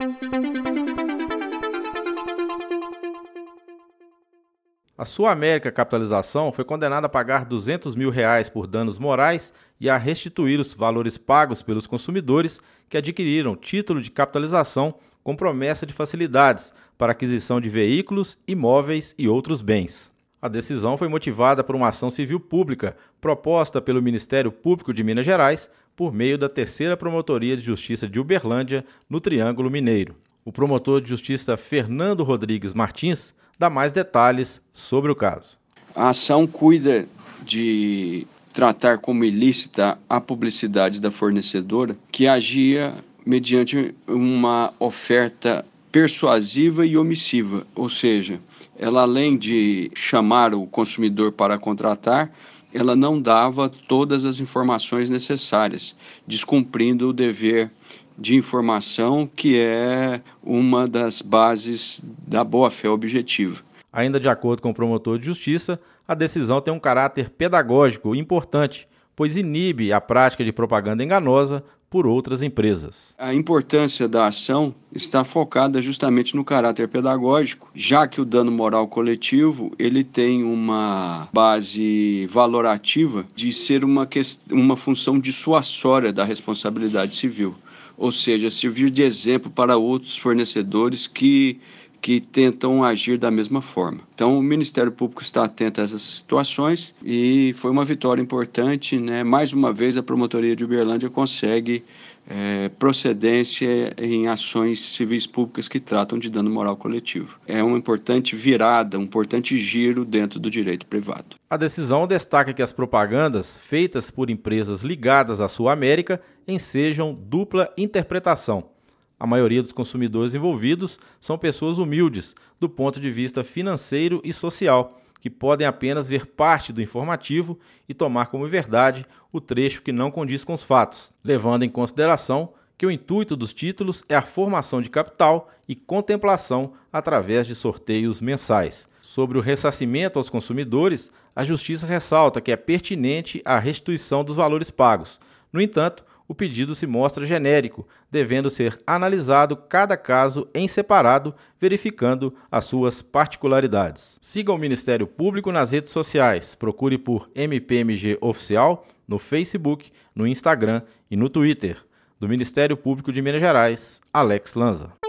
A SulAmérica Capitalização foi condenada a pagar R$200 mil por danos morais e a restituir os valores pagos pelos consumidores que adquiriram título de capitalização com promessa de facilidades para aquisição de veículos, imóveis e outros bens. A decisão foi motivada por uma ação civil pública proposta pelo Ministério Público de Minas Gerais por meio da 3ª Promotoria de Justiça de Uberlândia, no Triângulo Mineiro. O promotor de justiça Fernando Rodrigues Martins dá mais detalhes sobre o caso. A ação cuida de tratar como ilícita a publicidade da fornecedora, que agia mediante uma oferta persuasiva e omissiva, ou seja, ela, além de chamar o consumidor para contratar, ela não dava todas as informações necessárias, descumprindo o dever de informação, que é uma das bases da boa-fé objetiva. Ainda de acordo com o promotor de justiça, a decisão tem um caráter pedagógico importante, pois inibe a prática de propaganda enganosa por outras empresas. A importância da ação está focada justamente no caráter pedagógico, já que o dano moral coletivo ele tem uma base valorativa de ser uma função dissuasória da responsabilidade civil, ou seja, servir de exemplo para outros fornecedores que tentam agir da mesma forma. Então, o Ministério Público está atento a essas situações e foi uma vitória importante, né? Mais uma vez, a Promotoria de Uberlândia consegue procedência em ações civis públicas que tratam de dano moral coletivo. É uma importante virada, um importante giro dentro do direito privado. A decisão destaca que as propagandas feitas por empresas ligadas à SulAmérica ensejam dupla interpretação. A maioria dos consumidores envolvidos são pessoas humildes, do ponto de vista financeiro e social, que podem apenas ver parte do informativo e tomar como verdade o trecho que não condiz com os fatos, levando em consideração que o intuito dos títulos é a formação de capital e contemplação através de sorteios mensais. Sobre o ressarcimento aos consumidores, a Justiça ressalta que é pertinente a restituição dos valores pagos. No entanto, o pedido se mostra genérico, devendo ser analisado cada caso em separado, verificando as suas particularidades. Siga o Ministério Público nas redes sociais. Procure por MPMG Oficial no Facebook, no Instagram e no Twitter. Do Ministério Público de Minas Gerais, Alex Lanza.